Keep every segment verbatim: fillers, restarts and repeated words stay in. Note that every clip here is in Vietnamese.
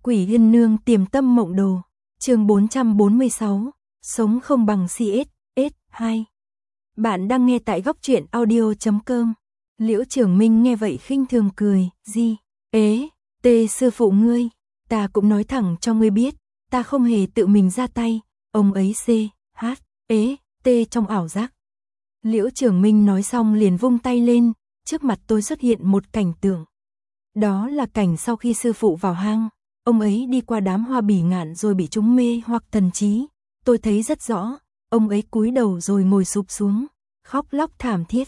Quỷ Yên Nương Tiềm Tâm Mộng Đồ, chương bốn trăm bốn mươi sáu, Sống không bằng xê ét, S hai. Bạn đang nghe tại góc truyện audio chấm com. Liễu Trường Minh nghe vậy khinh thường cười, "Gì? Ế, tê sư phụ ngươi, ta cũng nói thẳng cho ngươi biết, ta không hề tự mình ra tay, ông ấy C, H, ế, tê trong ảo giác." Liễu Trường Minh nói xong liền vung tay lên, trước mặt tôi xuất hiện một cảnh tượng. Đó là cảnh sau khi sư phụ vào hang, ông ấy đi qua đám hoa bỉ ngạn rồi bị chúng mê hoặc thần trí. Tôi thấy rất rõ, ông ấy cúi đầu rồi ngồi sụp xuống, khóc lóc thảm thiết.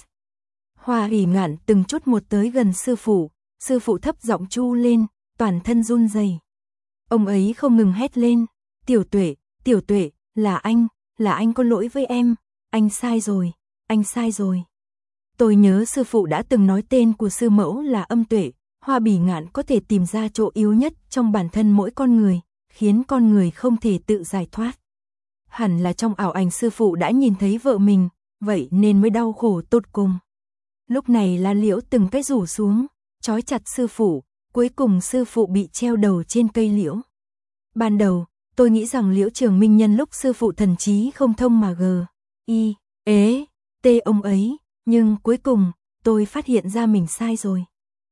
Hoa bỉ ngạn từng chút một tới gần sư phụ, sư phụ thấp giọng chu lên, toàn thân run rẩy. Ông ấy không ngừng hét lên, "Tiểu Tuệ, Tiểu Tuệ, là anh, là anh có lỗi với em, anh sai rồi, anh sai rồi." Tôi nhớ sư phụ đã từng nói tên của sư mẫu là Âm Tuệ. Hoa bỉ ngạn có thể tìm ra chỗ yếu nhất trong bản thân mỗi con người, khiến con người không thể tự giải thoát. Hẳn là trong ảo ảnh sư phụ đã nhìn thấy vợ mình, vậy nên mới đau khổ tột cùng. Lúc này lá liễu từng cái rủ xuống, trói chặt sư phụ, cuối cùng sư phụ bị treo đầu trên cây liễu. Ban đầu, tôi nghĩ rằng Liễu Trường Minh nhân lúc sư phụ thần trí không thông mà gờ, y, ế, tê ông ấy, nhưng cuối cùng, tôi phát hiện ra mình sai rồi.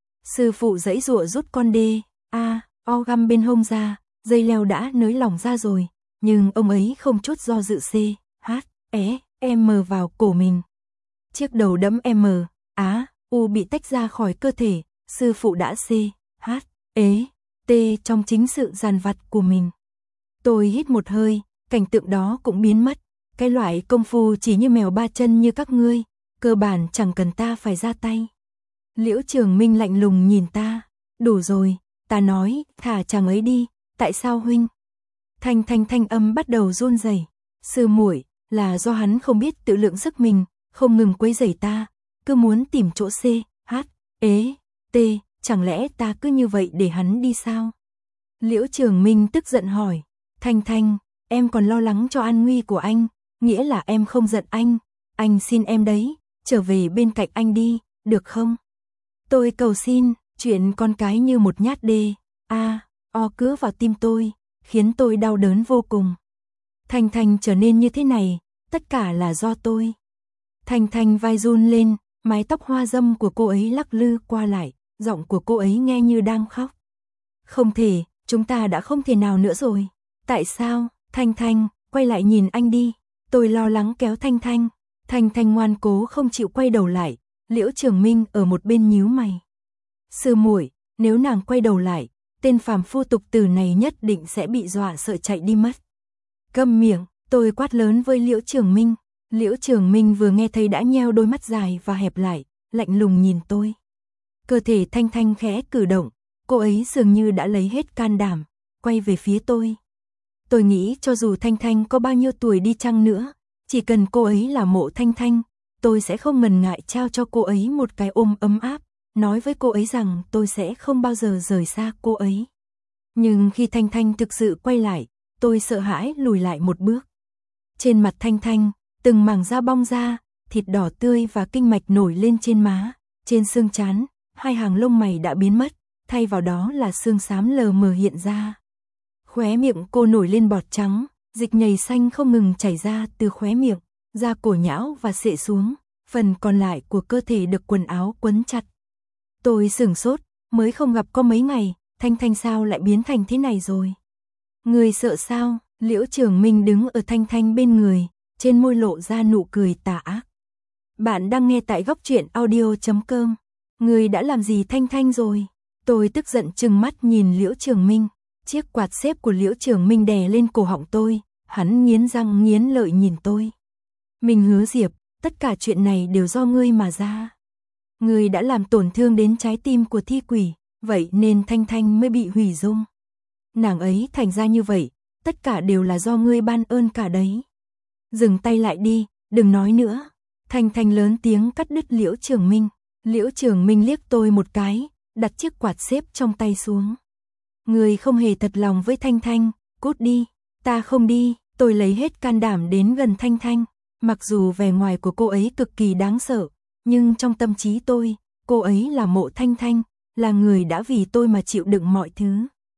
Sư phụ giãy giụa rút con đê, a, o găm bên hông ra, dây leo đã nới lỏng ra rồi, nhưng ông ấy không chút do dự C, H, E, M vào cổ mình. Chiếc đầu đẫm M, Á, U bị tách ra khỏi cơ thể, sư phụ đã C, H, E, T trong chính sự dằn vặt của mình. Tôi hít một hơi, cảnh tượng đó cũng biến mất, cái loại công phu chỉ như mèo ba chân như các ngươi, cơ bản chẳng cần ta phải ra tay. Liễu Trường Minh lạnh lùng nhìn ta, "Đủ rồi," ta nói, "thả chàng ấy đi, tại sao huynh?" Thanh thanh thanh âm bắt đầu run rẩy, "Sư muội, là do hắn không biết tự lượng sức mình, không ngừng quấy rầy ta, cứ muốn tìm chỗ C, H, ế, T, chẳng lẽ ta cứ như vậy để hắn đi sao?" Liễu Trường Minh tức giận hỏi, "Thanh thanh, em còn lo lắng cho an nguy của anh, nghĩa là em không giận anh, anh xin em đấy, trở về bên cạnh anh đi, được không?" Tôi cầu xin, chuyện con cái như một nhát đê, a, o cứa vào tim tôi, khiến tôi đau đớn vô cùng. Thanh Thanh trở nên như thế này, tất cả là do tôi. Thanh Thanh vai run lên, mái tóc hoa dâm của cô ấy lắc lư qua lại, giọng của cô ấy nghe như đang khóc. "Không thể, chúng ta đã không thể nào nữa rồi." "Tại sao?" "Thanh Thanh, quay lại nhìn anh đi." Tôi lo lắng kéo Thanh Thanh. Thanh Thanh ngoan cố không chịu quay đầu lại. Liễu Trường Minh ở một bên nhíu mày. "Sư muội, nếu nàng quay đầu lại, tên phàm phu tục tử này nhất định sẽ bị dọa sợ chạy đi mất." "Câm miệng," tôi quát lớn với Liễu Trường Minh. Liễu Trường Minh vừa nghe thấy đã nheo đôi mắt dài và hẹp lại, lạnh lùng nhìn tôi. Cơ thể Thanh Thanh khẽ cử động, cô ấy dường như đã lấy hết can đảm, quay về phía tôi. Tôi nghĩ cho dù Thanh Thanh có bao nhiêu tuổi đi chăng nữa, chỉ cần cô ấy là Mộ Thanh Thanh, tôi sẽ không ngần ngại trao cho cô ấy một cái ôm ấm áp, nói với cô ấy rằng tôi sẽ không bao giờ rời xa cô ấy. Nhưng khi Thanh Thanh thực sự quay lại, tôi sợ hãi lùi lại một bước. Trên mặt Thanh Thanh, từng mảng da bong ra, thịt đỏ tươi và kinh mạch nổi lên trên má, trên xương trán, hai hàng lông mày đã biến mất, thay vào đó là xương xám lờ mờ hiện ra. Khóe miệng cô nổi lên bọt trắng, dịch nhầy xanh không ngừng chảy ra từ khóe miệng, da cổ nhão và xệ xuống, phần còn lại của cơ thể được quần áo quấn chặt. Tôi sửng sốt, mới không gặp có mấy ngày, Thanh Thanh sao lại biến thành thế này rồi? "Người sợ sao?" Liễu Trường Minh đứng ở Thanh Thanh bên người, trên môi lộ ra nụ cười tà ác. Bạn đang nghe tại góc truyện audio chấm com. "Người đã làm gì Thanh Thanh rồi?" Tôi tức giận trừng mắt nhìn Liễu Trường Minh. Chiếc quạt xếp của Liễu Trường Minh đè lên cổ họng tôi, hắn nghiến răng nghiến lợi nhìn tôi. "Mình Hứa Diệp, tất cả chuyện này đều do ngươi mà ra. Ngươi đã làm tổn thương đến trái tim của thi quỷ, vậy nên Thanh Thanh mới bị hủy dung. Nàng ấy thành ra như vậy, tất cả đều là do ngươi ban ơn cả đấy. Dừng tay lại đi, đừng nói nữa." Thanh Thanh lớn tiếng cắt đứt Liễu Trường Minh. Liễu Trường Minh liếc tôi một cái, đặt chiếc quạt xếp trong tay xuống. "Ngươi không hề thật lòng với Thanh Thanh, cút đi." "Ta không đi." Tôi lấy hết can đảm đến gần Thanh Thanh. Mặc dù vẻ ngoài của cô ấy cực kỳ đáng sợ, nhưng trong tâm trí tôi, cô ấy là Mộ Thanh Thanh, là người đã vì tôi mà chịu đựng mọi thứ.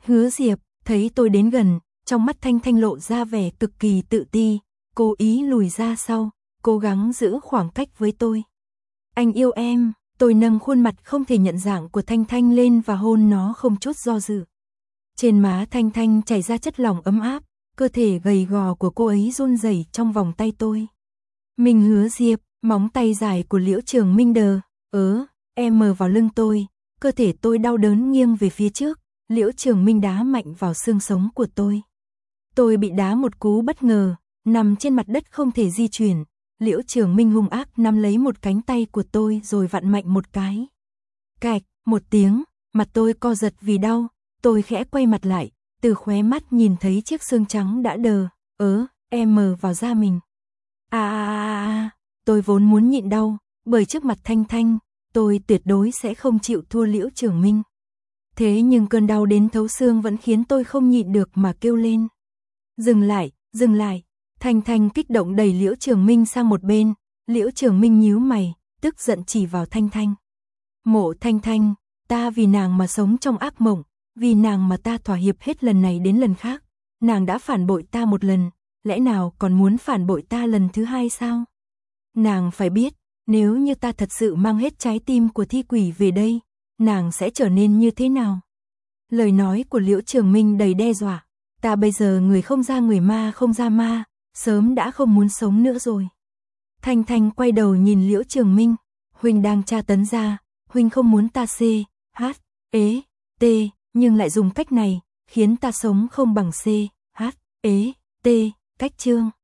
Hứa Diệp, thấy tôi đến gần, trong mắt Thanh Thanh lộ ra vẻ cực kỳ tự ti, cố ý lùi ra sau, cố gắng giữ khoảng cách với tôi. Anh yêu em, tôi nâng khuôn mặt không thể nhận dạng của Thanh Thanh lên và hôn nó không chút do dự. Trên má Thanh Thanh chảy ra chất lỏng ấm áp, cơ thể gầy gò của cô ấy run rẩy trong vòng tay tôi. Mình Hứa Diệp, móng tay dài của Liễu Trường Minh đờ, ớ, em mờ vào lưng tôi, cơ thể tôi đau đớn nghiêng về phía trước, Liễu Trường Minh đá mạnh vào xương sống của tôi. Tôi bị đá một cú bất ngờ, nằm trên mặt đất không thể di chuyển, Liễu Trường Minh hung ác nắm lấy một cánh tay của tôi rồi vặn mạnh một cái. Cạch, một tiếng, mặt tôi co giật vì đau, tôi khẽ quay mặt lại, từ khóe mắt nhìn thấy chiếc xương trắng đã đờ, ớ, em mờ vào da mình. À, à, à, à, tôi vốn muốn nhịn đau, bởi trước mặt Thanh Thanh, tôi tuyệt đối sẽ không chịu thua Liễu Trường Minh. Thế nhưng cơn đau đến thấu xương vẫn khiến tôi không nhịn được mà kêu lên. Dừng lại, dừng lại. Thanh Thanh kích động đẩy Liễu Trường Minh sang một bên, Liễu Trường Minh nhíu mày, tức giận chỉ vào Thanh Thanh. Mộ Thanh Thanh, ta vì nàng mà sống trong ác mộng, vì nàng mà ta thỏa hiệp hết lần này đến lần khác, nàng đã phản bội ta một lần, lẽ nào còn muốn phản bội ta lần thứ hai sao? Nàng phải biết, nếu như ta thật sự mang hết trái tim của thi quỷ về đây, nàng sẽ trở nên như thế nào? Lời nói của Liễu Trường Minh đầy đe dọa, ta bây giờ người không ra người ma không ra ma, sớm đã không muốn sống nữa rồi. Thanh Thanh quay đầu nhìn Liễu Trường Minh, huynh đang tra tấn ra, huynh không muốn ta C, H, ế, T, nhưng lại dùng cách này, khiến ta sống không bằng C, H, ế, T, cách chương.